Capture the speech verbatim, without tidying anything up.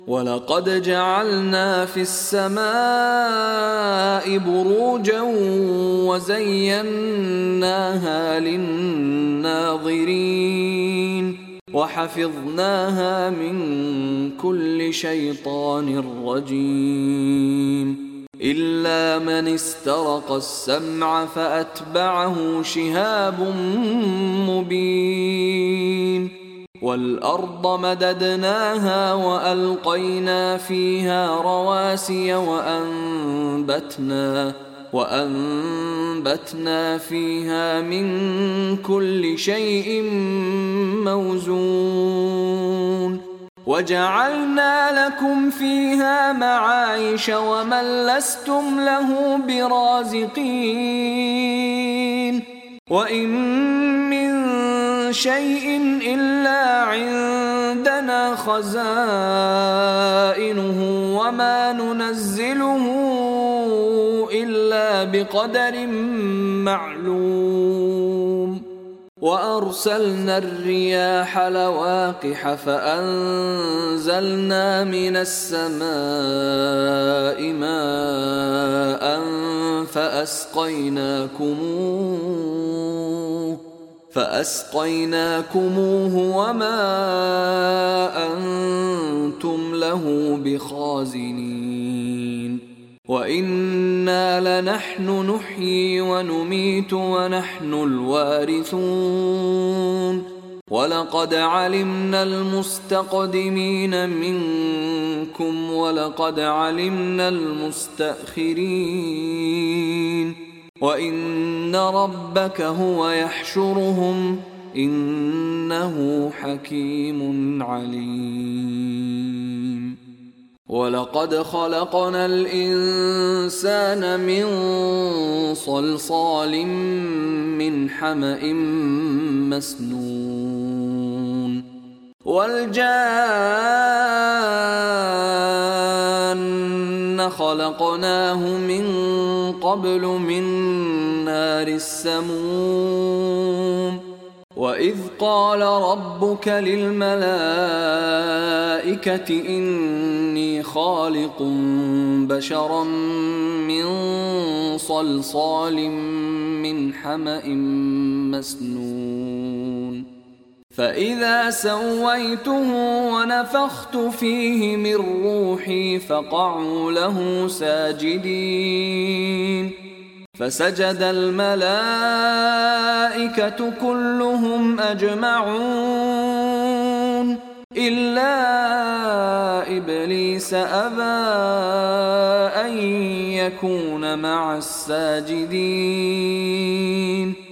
ولقد جعلنا في السماء بروجا وزيناها للناظرين وحفظناها من كل شيطان رجيم إلا من استرق السمع فأتبعه شهاب مبين والأرض مددناها وألقينا فيها رواسي وأنبتنا وأنبتنا فيها من كل شيء موزون وجعلنا لكم فيها معايش ومن لستم له برازقين وإن من شيء إلا عندنا خزائنه وما ننزله إلا بقدر معلوم وأرسلنا الرياح لواقح فأنزلنا من السماء ماء فأسقيناكموه فأسقيناكموه وما أنتم له بخازنين وإنا لنحن نحيي ونميت ونحن الوارثون ولقد علمنا المستقدمين منكم ولقد علمنا المستأخرين وإن ربك هو يحشرهم إنه حكيم عليم ولقد خلقنا الإنسان من صلصال من حمأ مسنون والجان خلقناه من قبل من نار السموم وإذ قال ربك للملائكة إني خالق بشرا من صلصال من حمأ مسنون فإذا سويته ونفخت فيه من روحي فقعوا له ساجدين فسجد الملائكة كلهم أجمعون إلا إبليس أبى أن يكون مع الساجدين